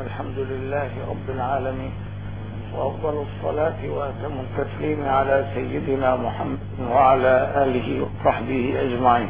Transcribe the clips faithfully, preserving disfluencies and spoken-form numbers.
الحمد لله رب العالمين، وأفضل الصلاة وأتم التسليم على سيدنا محمد وعلى آله وصحبه أجمعين.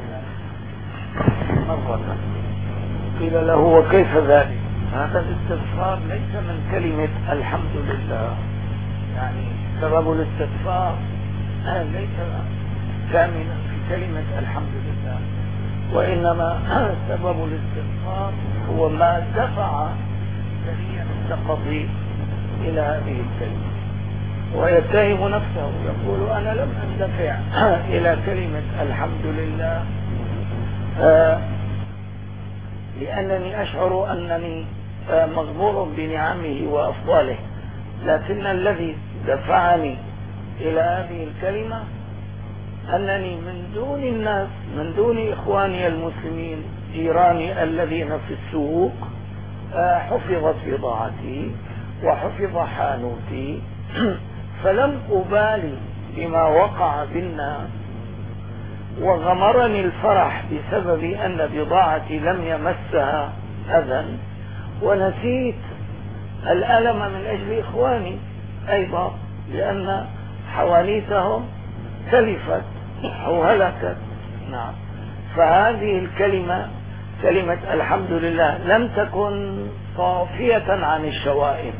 مرة قيل له: وكيف ذلك؟ هذا الاستغفار ليس من كلمة الحمد لله، يعني سبب الاستغفار ليس كاملا في كلمة الحمد لله، وإنما سبب الاستغفار هو ما دفع سريع السقطي إلى هذه الكلمة، ويتهم نفسه يقول: أنا لم أندفع إلى كلمة الحمد لله آه لأنني أشعر أنني آه مغمور بنعمه وأفضاله، لكن الذي دفعني إلى هذه الكلمة أنني من دون الناس، من دون إخواني المسلمين جيراني الذين في السوق آه حفظت بضاعتي وحفظ حانوتي، فلم أبالي بما وقع بالناس، وغمرني الفرح بسبب أن بضاعتي لم يمسها أذى، ونسيت الألم من أجل إخواني أيضا، لأن حوانيتهم تلفت أو هلكت. نعم، فهذه الكلمة كلمة الحمد لله لم تكن صافية عن الشوائب.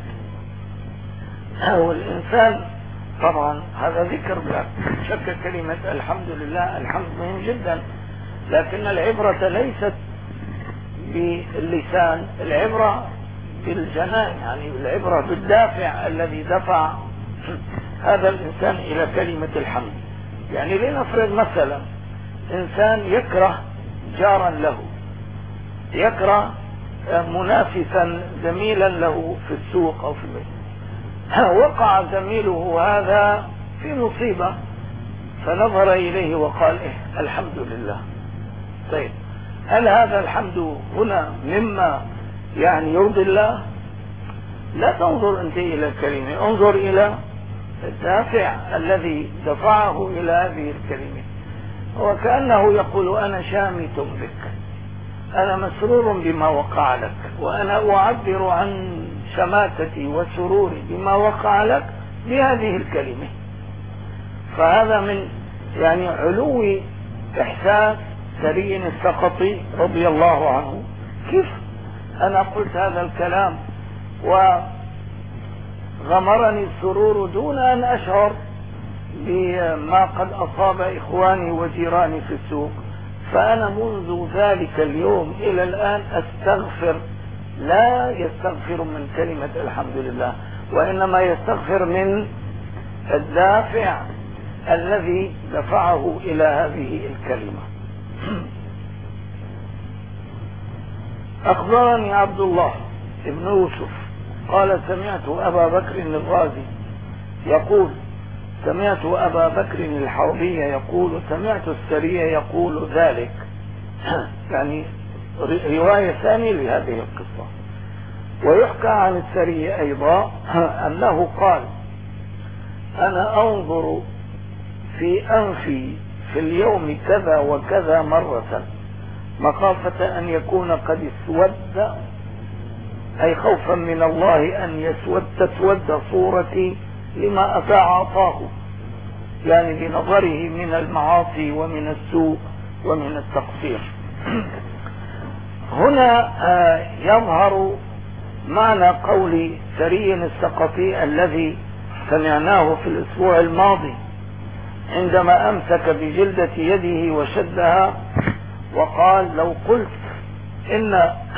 والإنسان طبعا هذا ذكر بلا شك، كلمة الحمد لله الحمد مهم جدا، لكن العبرة ليست باللسان، العبرة بالجنان، يعني العبرة بالدافع الذي دفع هذا الإنسان إلى كلمة الحمد. يعني لنفرض مثلا إنسان يكره جارا له، يكره منافسا زميلا له في السوق أو في البيت، وقع زميله هذا في مصيبة فنظر إليه وقال: إيه الحمد لله. طيب، هل هذا الحمد هنا مما يعني يرضي الله؟ لا تنظر أنت إلى الكلمة، انظر إلى الدافع الذي دفعه إلى هذه الكلمة. وكأنه يقول: أنا شامت بك، أنا مسرور بما وقع لك، وأنا أعبر عن شماتتي وسروري بما وقع لك بهذه الكلمة. فهذا من يعني علو إحساس سري السقطي رضي الله عنه. كيف أنا قلت هذا الكلام وغمرني السرور دون أن أشعر بما قد أصاب إخواني وجيراني في السوق؟ فأنا منذ ذلك اليوم إلى الآن أستغفر، لا يستغفر من كلمة الحمد لله، وإنما يستغفر من الدافع الذي دفعه إلى هذه الكلمة. أخبرني عبد الله ابن يوسف قال: سمعت أبا بكر الرازي يقول، سمعت أبا بكر الحوضي يقول، سمعت السرية يقول ذلك. يعني رواية ثانية لهذه القصة. ويحكى عن السرية أيضا أنه قال: أنا أنظر في أنفي في اليوم كذا وكذا مرة، مخافة أن يكون قد اسود، أي خوفا من الله أن يسود تسود صورتي لما أتعاطاه، يعني بنظره من المعاصي ومن السوء ومن التقصير. هنا يظهر معنى قول سري السقطي الذي سمعناه في الأسبوع الماضي عندما أمسك بجلدة يده وشدها وقال: لو قلت إن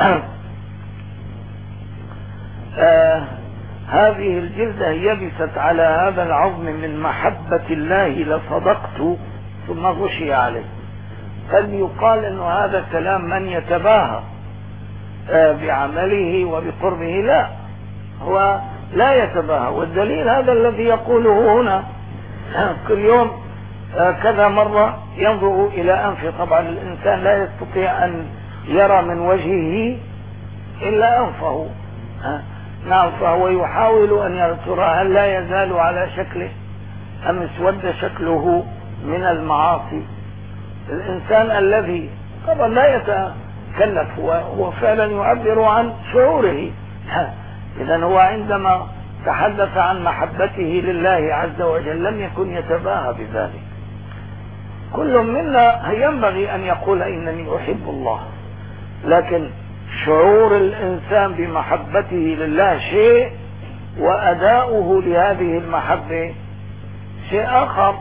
آه هذه الجلدة يبست على هذا العظم من محبة الله لصدقت، ثم غشي عليه. قد يقال أن هذا كلام من يتباهى آه بعمله وبقربه. لا، هو لا يتباهى، والدليل هذا الذي يقوله هنا. كل يوم آه كذا مرة ينظر إلى أنفه. طبعا الإنسان لا يستطيع أن يرى من وجهه إلا أنفه. آه نعم، فهو يحاول أن يرى هل لا يزال على شكله أم اسود شكله من المعاصي. الإنسان الذي طبعا لا يتكلف هو فعلا يعبر عن شعوره، إذن هو عندما تحدث عن محبته لله عز وجل لم يكن يتباهى بذلك. كل منا ينبغي أن يقول إنني أحب الله، لكن شعور الإنسان بمحبته لله شيء، وأداؤه لهذه المحبة شيء آخر.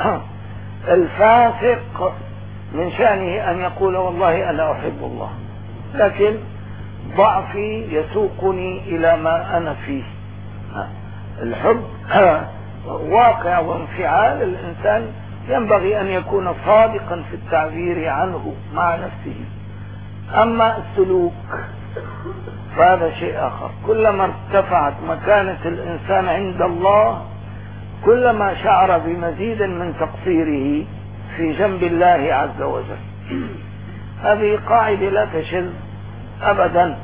الفاسق من شأنه أن يقول والله أنا أحب الله، لكن ضعفي يسوقني إلى ما أنا فيه. الحب واقع وانفعال الإنسان ينبغي أن يكون صادقا في التعبير عنه مع نفسه. أما السلوك فهذا شيء آخر. كلما ارتفعت مكانة الإنسان عند الله كلما شعر بمزيد من تقصيره في جنب الله عز وجل. هذه قاعدة لا تشذ أبدا.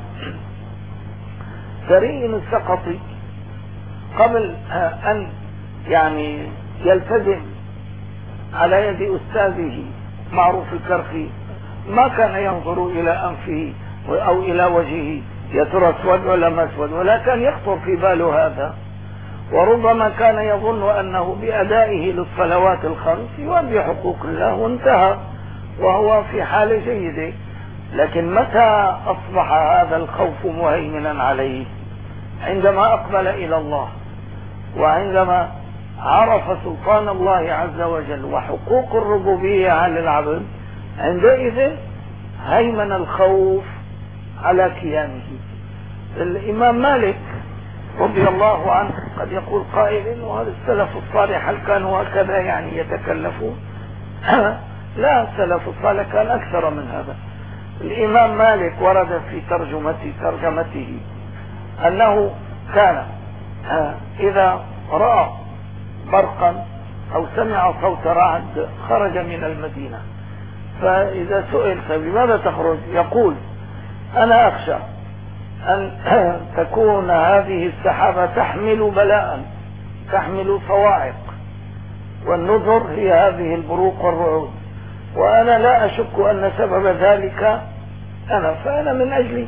سرين السقطي قبل أن يعني يلتزم على يد أستاذه معروف الكرخي ما كان ينظر إلى أنفه أو إلى وجهه يا ترى اسود ولا ما اسود، ولا كان يخطر في باله هذا، وربما كان يظن أنه بأدائه للصلوات الخمس يؤدي حقوق الله وانتهى وهو في حالة جيدة. لكن متى أصبح هذا الخوف مهيمنا عليه؟ عندما أقبل إلى الله، وعندما عرف سلطان الله عز وجل وحقوق الربوبية على العبد، عندئذ هيمن الخوف على كيانه. الإمام مالك رضي الله عنه قد يقول قائل وهذا السلف الصالح هل كانوا هكذا يعني يتكلفون؟ لا، السلف الصالح كان أكثر من هذا. الإمام مالك ورد في ترجمته, ترجمته أنه كان إذا رأى برقا أو سمع صوت رعد خرج من المدينة، فإذا سئل فبماذا تخرج؟ يقول أنا أخشى أن تكون هذه السحابة تحمل بلاء، تحمل صواعق، والنذر هي هذه البروق والرعود، وأنا لا أشك أن سبب ذلك أنا، فأنا من أجلي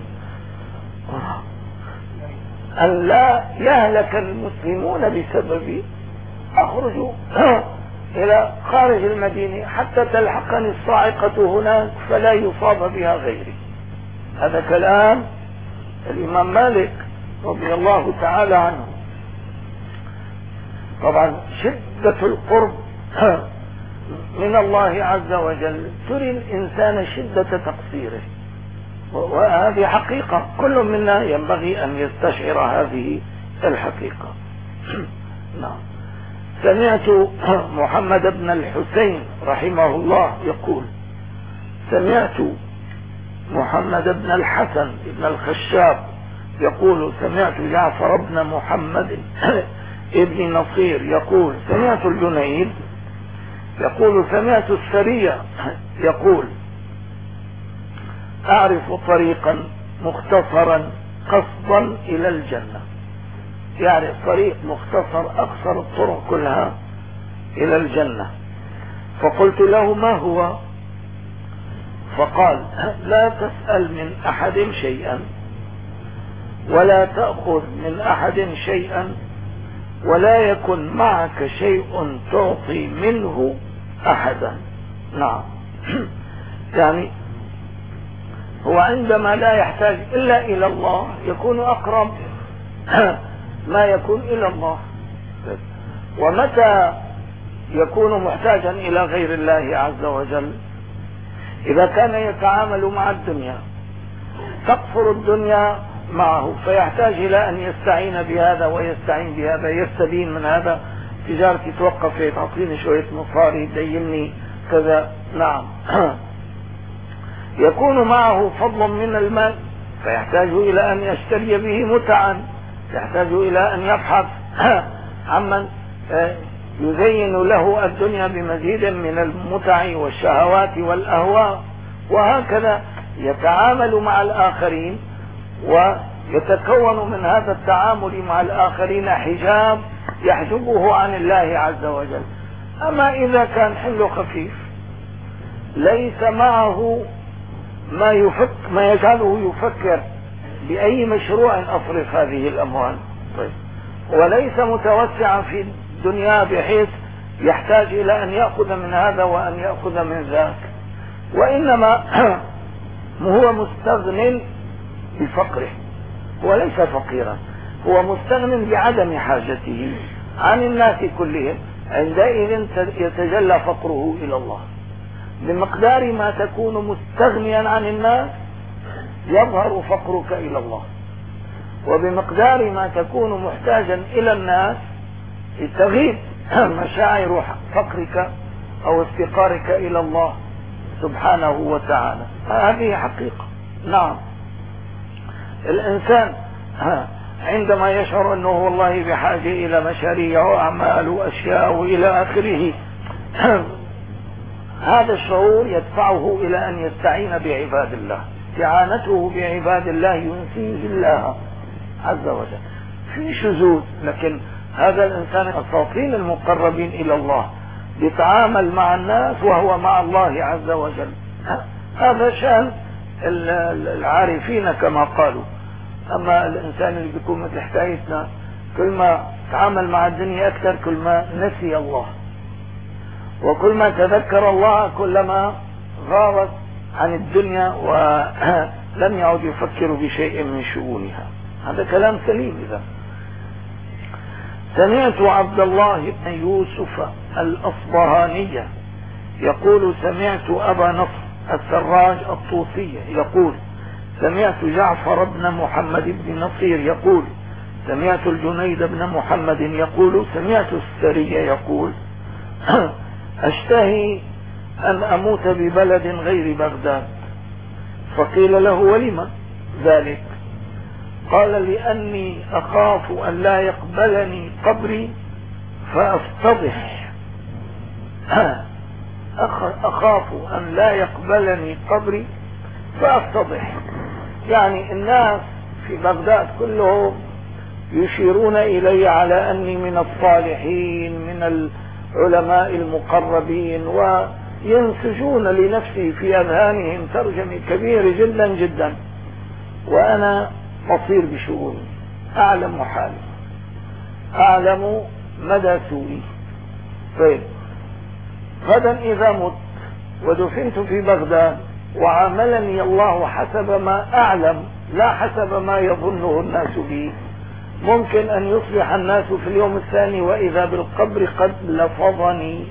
أن لا يهلك المسلمون بسببي أخرج إلى خارج المدينة حتى تلحقني الصاعقة هناك فلا يصاب بها غيري. هذا كلام الإمام مالك رضي الله تعالى عنه. طبعا شدة القرب من الله عز وجل تري الإنسان شدة تقصيره، وهذه حقيقة كل منا ينبغي أن يستشعر هذه الحقيقة. نعم. سمعت محمد بن الحسين رحمه الله يقول سمعت محمد بن الحسن بن الخشاب يقول سمعت جعفر بن محمد ابن نصير يقول سمعت الجنيد يقول سمعت السرية يقول أعرف طريقا مختصرا قصدا إلى الجنة، يعني طريق مختصر أقصر الطرق كلها إلى الجنة. فقلت له ما هو؟ فقال لا تسأل من أحد شيئا ولا تأخذ من أحد شيئا ولا يكن معك شيء تعطي منه أحدا. نعم. يعني هو عندما لا يحتاج إلا إلى الله يكون أقرب ما يكون إلى الله، ومتى يكون محتاجا إلى غير الله عز وجل؟ إذا كان يتعامل مع الدنيا تقصر الدنيا معه فيحتاج إلى أن يستعين بهذا ويستعين بهذا، يستدين من هذا، تجارتي توقف تعطيني شوية مصاري ديني كذا. نعم. يكون معه فضل من المال فيحتاج إلى أن يشتري به متعا، يحتاج إلى أن يبحث عمن يزين له الدنيا بمزيد من المتع والشهوات والأهواء، وهكذا يتعامل مع الآخرين ويتكون من هذا التعامل مع الآخرين حجاب يحجبه عن الله عز وجل. أما إذا كان حمله خفيف ليس معه ما يفك ما يجعله يفكر بأي مشروع أصرف هذه الأموال؟ طيب، وليس متوسعا في الدنيا بحيث يحتاج إلى أن يأخذ من هذا وأن يأخذ من ذاك، وإنما هو مستغن بفقره، هو ليس فقيرا، هو مستغن بعدم حاجته عن الناس كلهم. عندئذ يتجلى فقره إلى الله. بمقدار ما تكون مستغنيا عن الناس يظهر فقرك إلى الله، وبمقدار ما تكون محتاجا إلى الناس تغيب مشاعر فقرك أو افتقارك إلى الله سبحانه وتعالى. هذه حقيقة. نعم، الإنسان عندما يشعر أنه والله بحاجة إلى مشاريع وأعمال وأشياء وإلى آخره، هذا الشعور يدفعه إلى أن يستعين بعباد الله. استعانته بعباد الله ينسيه الله عز وجل في شذوذ، لكن هذا الإنسان الصافين المقربين إلى الله يتعامل مع الناس وهو مع الله عز وجل. هذا شأن العارفين كما قالوا. أما الإنسان اللي بيكون مثل حكايتنا كل ما تعامل مع الدنيا أكثر كل ما نسي الله، وكل ما تذكر الله كلما غابت عن الدنيا ولم يعد يفكر بشيء من شؤونها. هذا كلام سليم. إذا سمعت عبد الله بن يوسف الأصبهاني يقول سمعت أبا نصر السراج الطوسي يقول سمعت جعفر بن محمد بن نصير يقول سمعت الجنيد بن محمد يقول سمعت السري يقول أشتهي أن أموت ببلد غير بغداد. فقيل له ولم ذلك؟ قال لأني أخاف أن لا يقبلني قبري فأفتضح. أخاف أن لا يقبلني قبري فأفتضح، يعني الناس في بغداد كلهم يشيرون إلي على أني من الصالحين من العلماء المقربين، وينسجون لنفسي في أذهانهم ترجمة كبيرة جدا جدا، وأنا بصير بشؤوني، أعلم حالي، أعلم مدى سوءي. طيب، غدا إذا مت ودفنت في بغداد وعاملني الله حسب ما أعلم لا حسب ما يظنه الناس بي، ممكن أن يصبح الناس في اليوم الثاني وإذا بالقبر قد لفظني،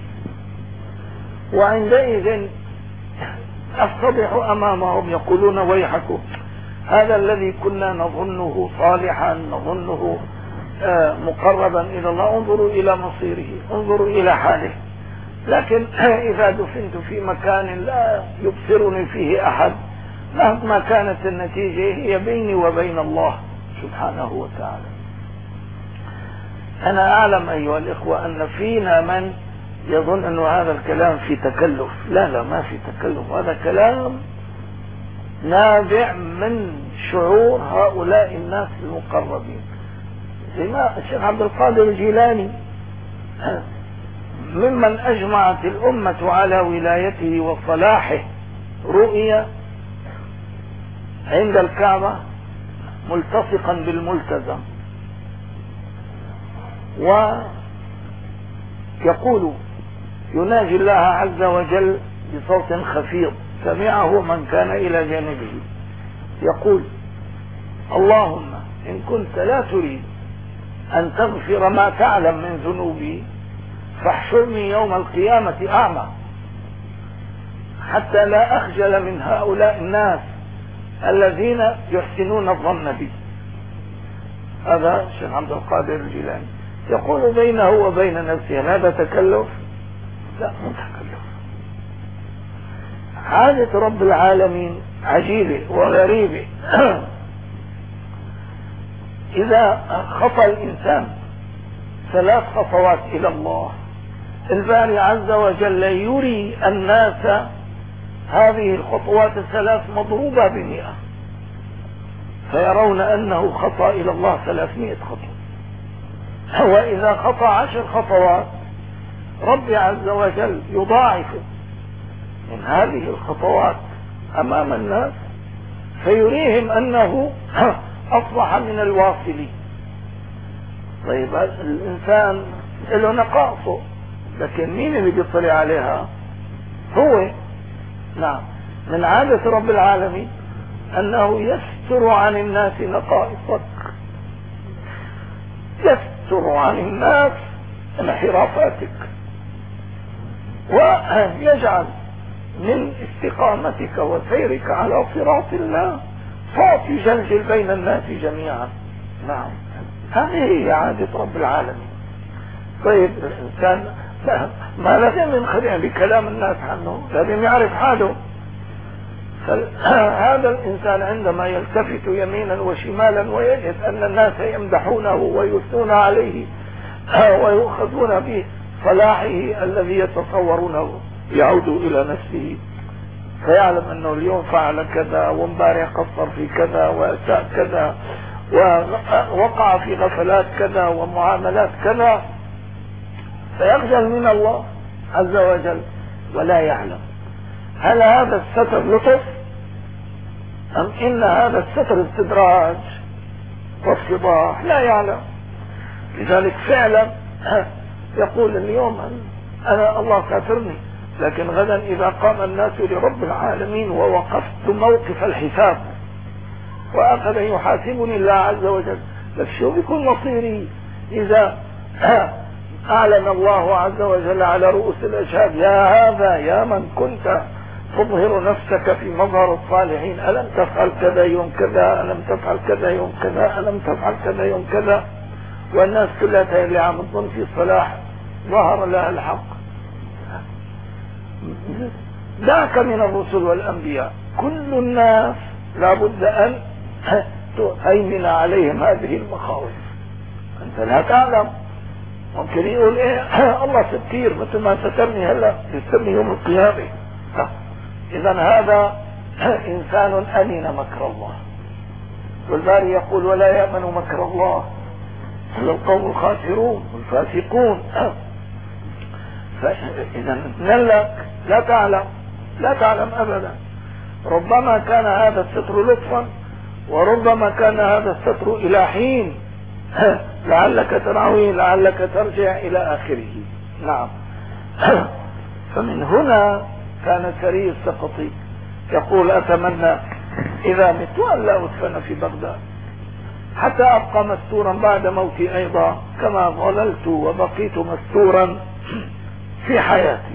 وعندئذ أفتضح أمامهم يقولون ويحكم هذا الذي كنا نظنه صالحا نظنه مقربا إلى الله، انظروا إلى مصيره، انظروا إلى حاله. لكن إذا دفنت في مكان لا يبصرني فيه أحد مهما كانت النتيجة هي بيني وبين الله سبحانه وتعالى. أنا أعلم أيها الإخوة أن فينا من يظن أن هذا الكلام في تكلف. لا لا، ما في تكلف، هذا كلام نابع من شعور هؤلاء الناس المقربين. زي ما الشيخ عبد القادر الجيلاني ممن أجمعت الأمة على ولايته وصلاحه رؤية عند الكعبة ملتصقا بالملتزم، ويقول يناجي الله عز وجل بصوت خفيض سمعه من كان إلى جانبه، يقول اللهم إن كنت لا تريد أن تغفر ما تعلم من ذنوبي فاحشرني يوم القيامة أعمى حتى لا أخجل من هؤلاء الناس الذين يحسنون الظن بي. هذا الشيخ عبد القادر الجيلاني يقول بينه وبين نفسه هذا تكلف؟ لا، مو تكلف. حاجة رب العالمين عجيبة وغريبة. إذا خطى الإنسان ثلاث خطوات إلى الله الباري عز وجل يري الناس هذه الخطوات الثلاث مضروبة بمئة، فيرون أنه خطأ إلى الله ثلاثمائة خطوة. وإذا خطأ عشر خطوات ربي عز وجل يضاعف من هذه الخطوات أمام الناس فيريهم أنه أصبح من الواصلين. طيب الإنسان له نقائصه، لكن مين اللي بيطلع عليها؟ هو. نعم، من عادة رب العالمين أنه يستر عن الناس نقائصك، يستر عن الناس انحرافاتك، ويجعل من استقامتك وسيرك على صراط الله صوت يجلجل بين الناس جميعا. نعم، هذه هي عادة رب العالمين. طيب الإنسان ما لازم ينخدع بكلام الناس عنه، لازم يعرف حاله. هذا الإنسان عندما يلتفت يمينا وشمالا ويجد أن الناس يمدحونه ويثنون عليه ويؤخذون بصلاحه الذي يتصورونه، يعود إلى نفسه فيعلم أنه اليوم فعل كذا، وامبارح قصر في كذا، وأساء كذا، ووقع في غفلات كذا ومعاملات كذا، فيخجل من الله عز وجل ولا يعلم هل هذا الستر لطف أم إن هذا الستر استدراج وافتضاح، لا يعلم. لذلك فعلا يقول اليوم أنا الله ساترني، لكن غدا إذا قام الناس لرب العالمين ووقفت موقف الحساب وأخذ يحاسبني الله عز وجل، لك شو بيكون مصيري إذا أعلن الله عز وجل على رؤوس الأشهاد يا هذا يا من كنت تظهر نفسك في مظهر الصالحين، ألم تفعل كذا يوم كذا، ألم تفعل كذا يوم كذا، ألم تفعل كذا يوم كذا، والناس كلها اللي عم تظن في الصلاح ظهر لها الحق. ذاك من الرسل والأنبياء كل الناس لابد أن تهيمن عليهم هذه المخاوف. أنت لا تعلم، ممكن يقول إيه الله ستير مثل ما سترني هلا يسترني يوم القيامة. إذا هذا إنسان أمن مكر الله، والباري يقول ولا يأمن مكر الله إلا القوم الخاسرون والفاسقون. فإذا لك لا تعلم، لا تعلم أبدا، ربما كان هذا الستر لطفا، وربما كان هذا الستر إلى حين لعلك ترعوي لعلك ترجع إلى آخره. نعم. فمن هنا كان سري السقطي يقول أتمنى إذا مت أن لا أدفن في بغداد حتى أبقى مستورا بعد موتي أيضا كما ظللت وبقيت مستورا في حياتي.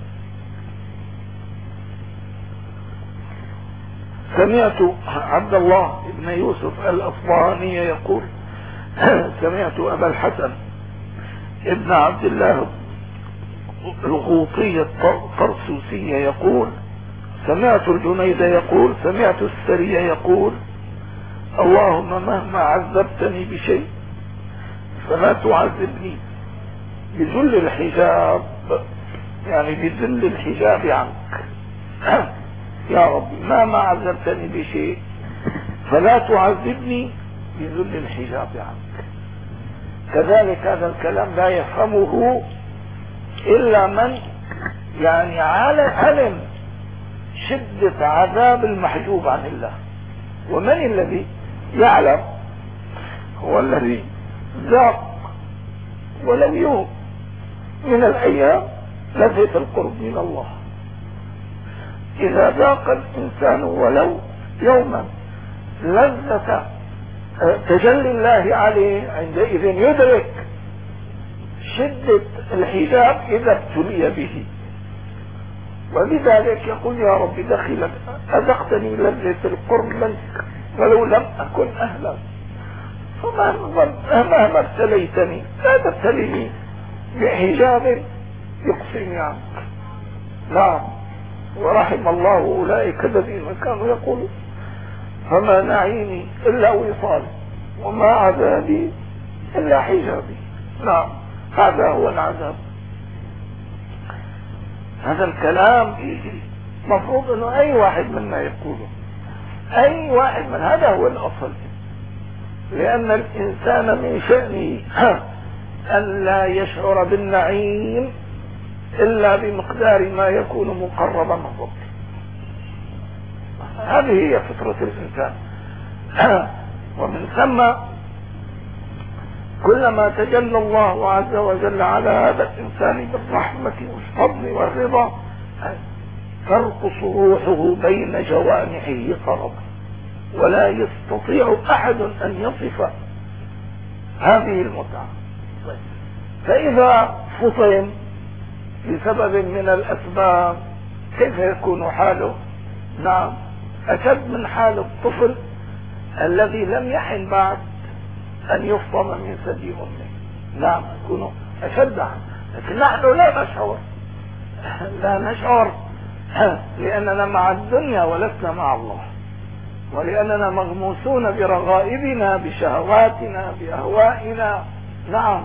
سمعت عبد الله بن يوسف الأصبهاني يقول سمعت أبا الحسن ابن عبد الله الغوطي الطرسوسي يقول سمعت الجنيد يقول سمعت السري يقول اللهم مهما عذبتني بشيء فلا تعذبني بذل الحجاب، يعني بذل الحجاب عنك يا ربي، مهما عذبتني بشيء فلا تعذبني بذل الحجاب عنك. كذلك هذا الكلام لا يفهمه إلا من يعني علم شدة عذاب المحجوب عن الله. ومن الذي يعلم؟ هو الذي ذاق ولو يوم من الأيام لذة القرب من الله. إذا ذاق الإنسان ولو يوما لذة تجلي الله عليه عندئذ يدرك شدة الحجاب إذا ابتلي به. ولذلك يقول يا رب دخلك أذقتني لذة القرب منك ولو لم أكن أهلا، فمهما ابتليتني لا تبتليني بحجاب يقصني عنك. نعم، ورحم الله أولئك الذين كانوا يقولون فما نعيمي إلا وصال وما عذابي إلا حجابي. نعم، هذا هو العذاب. هذا الكلام مفروض انه اي واحد منا يقوله، اي واحد من هذا هو الاصل، لان الانسان من شأنه ان لا يشعر بالنعيم الا بمقدار ما يكون مقربا من ربه. هذه هي فطرة الإنسان. ومن ثم كلما تجلى الله عز وجل على هذا الإنسان بالرحمة والفضل والرضا ترقص روحه بين جوانحه طربا، ولا يستطيع أحد أن يصف هذه المتعة. فإذا فطن بسبب من الأسباب كيف يكون حاله؟ نعم، أشد من حال الطفل الذي لم يحن بعد أن يفطم من ثدي أمه. نعم، يكون أشد، لكن نحن لا نشعر لا نشعر لأننا مع الدنيا ولسنا مع الله، ولأننا مغموسون برغائبنا بشهواتنا بأهوائنا. نعم،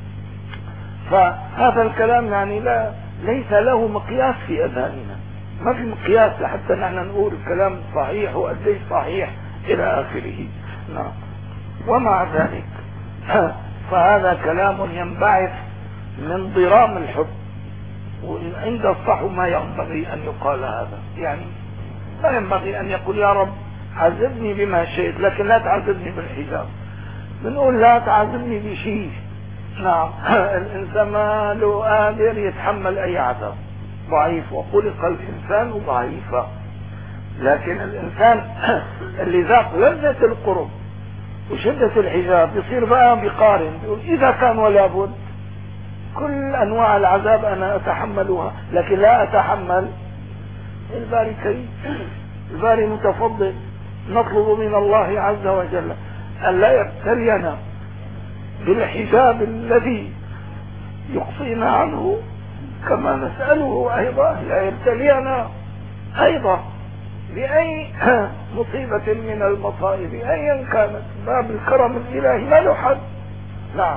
فهذا الكلام يعني لا ليس له مقياس في أذهاننا، ما في مقياس حتى نحن نقول الكلام صحيح وقديش صحيح إلى آخره. نعم، ومع ذلك فهذا كلام ينبعث من ضرام الحب، وعند الصحو ما ينبغي أن يقال هذا، يعني لا ينبغي أن يقول يا رب عذبني بما شئت لكن لا تعذبني بالحجاب. بنقول لا تعذبني بشيء. نعم، الإنسان ما له قادر يتحمل أي عذاب، ضعيف، وخلق الإنسان ضعيفا. لكن الإنسان اللي ذاق لذة القرب وشدة الحجاب يصير بقى بيقارن، بيقول إذا كان ولا بد كل أنواع العذاب أنا أتحملها، لكن لا أتحمل الباري كريم، الباري متفضل. نطلب من الله عز وجل أن لا يبتلينا بالحجاب الذي يقصينا عنه، كما نسأله أيضا لا يبتلينا أيضا بأي مصيبة من المصائب أيا كانت. باب الكرم الإلهي ما له حد. نعم.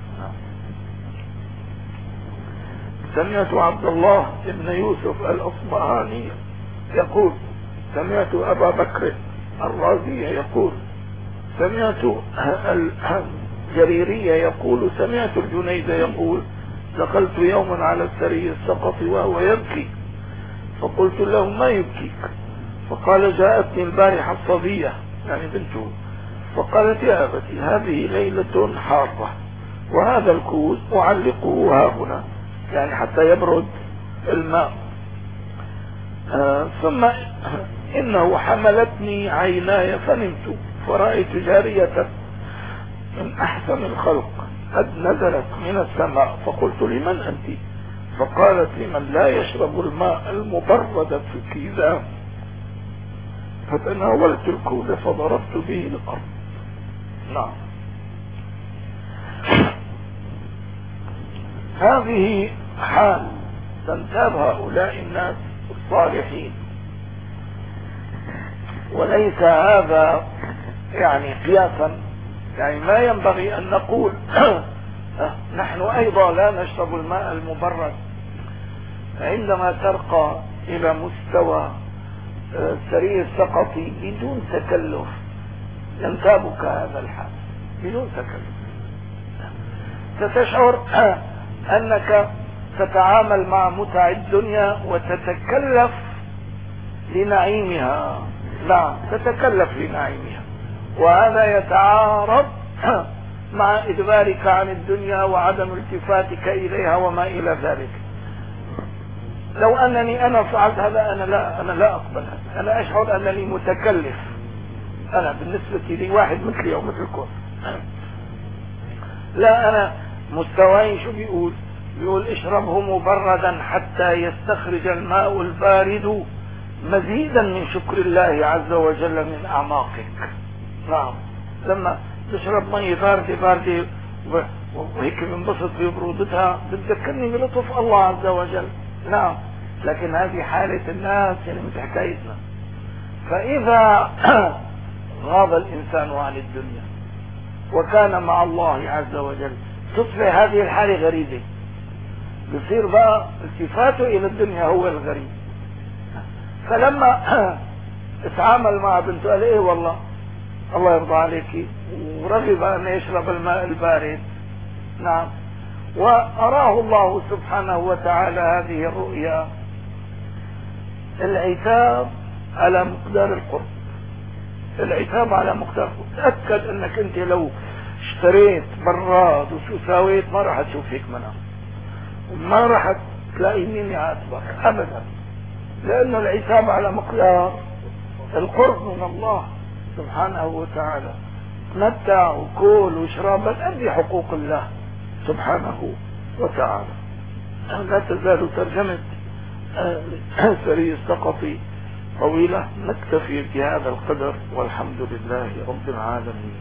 سمعت عبد الله بن يوسف الأصبهاني يقول سمعت أبا بكر الرازي يقول سمعت الجريرية يقول سمعت الجنيد يقول دخلت يوما على السري السقط وهو يبكي، فقلت له ما يبكيك؟ فقال جاءتني البارحة الصبية يعني بنته، فقالت يا أبتي هذه ليلة حارة وهذا الكوز أعلقه ها هنا يعني حتى يبرد الماء، آه ثم إنه حملتني عيناي فنمت فرأيت جارية من أحسن الخلق قد نزلت من السماء، فقلت لمن أنت؟ فقالت لمن لا يشرب الماء المبرد في الكيزان، فتناولت الكوز فضربت به الأرض. نعم، هذه حال تنتاب هؤلاء الناس الصالحين، وليس هذا يعني قياسا، يعني ما ينبغي أن نقول نحن أيضا لا نشرب الماء المبرد. عندما ترقى إلى مستوى السرير السقطي بدون تكلف ينتابك هذا الحال بدون تكلف، ستشعر أنك تتعامل مع متع الدنيا وتتكلف لنعيمها. لا، تتكلف لنعيمها، وهذا يتعارض مع إدبارك عن الدنيا وعدم التفاتك إليها وما إلى ذلك. لو أنني أنا فعلت هذا أنا لا أنا لا أقبل هذا، أنا أشعر أنني متكلف، أنا بالنسبة لي واحد مثلي أو مثلكم. لا، أنا مستواي شو بيقول؟ بيقول اشربه مبردا حتى يستخرج الماء البارد مزيدا من شكر الله عز وجل من أعماقك. نعم، لما تشرب مية باردة باردة وهيك بنبسط ببرودتها بتذكرني بلطف الله عز وجل. نعم، لكن هذه حالة الناس يعني مش حكايتنا. فإذا غاب الإنسان عن الدنيا وكان مع الله عز وجل تصبح هذه الحالة غريبة، بصير بقى التفاته إلى الدنيا هو الغريب. فلما اتعامل مع بنته قال ايه والله الله يرضى عليك، ورغب أن يشرب الماء البارد. نعم، وأراه الله سبحانه وتعالى هذه الرؤيا، العتاب على مقدار القرب، العتاب على مقدار القرب. تأكد انك انت لو اشتريت براد وشو سويت ما راح تشوف فيك منام، وما راح تلاقي مين يعاتبك ابدا، لانه العتاب على مقدار القرب من الله سبحانه وتعالى. تمتع وكل واشرب، بل ادي حقوق الله سبحانه وتعالى. لا تزال ترجمة سري السقطي طويلة، نكتفي بهذا القدر والحمد لله رب العالمين.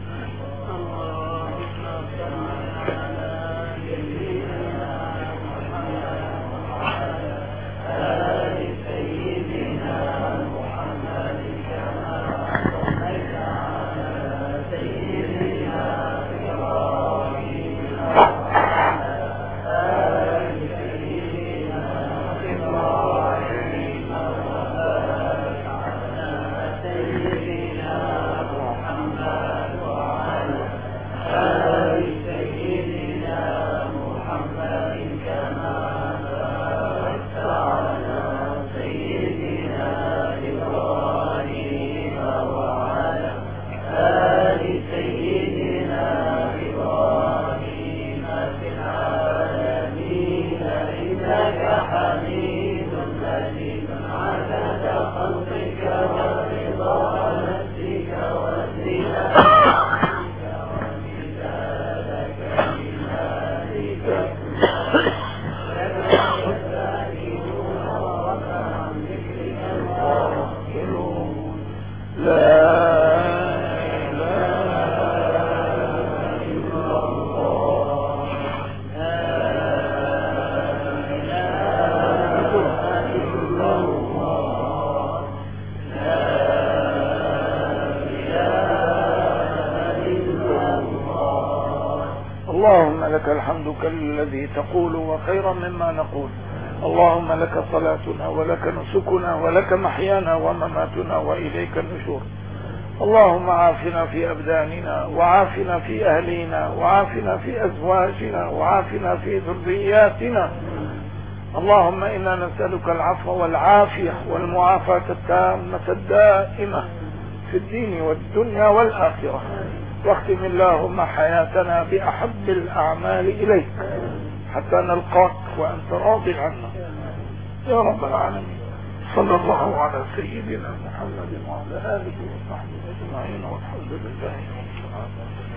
اللهم لك الحمد كالذي تقول وخيرا مما نقول. اللهم لك صلاتنا ولك نسكنا ولك محيانا ومماتنا وإليك النشور. اللهم عافنا في أبداننا وعافنا في أهلنا وعافنا في أزواجنا وعافنا في ذرياتنا. اللهم إنا نسألك العفو والعافية والمعافاة التامة الدائمة في الدين والدنيا والآخرة. واختم اللهم حياتنا بأحب الأعمال إليك حتى نلقاك وأنت راض عنا يا رب العالمين. صلى الله على سيدنا محمد وعلى آله وصحبه أجمعين والحمد لله رب العالمين.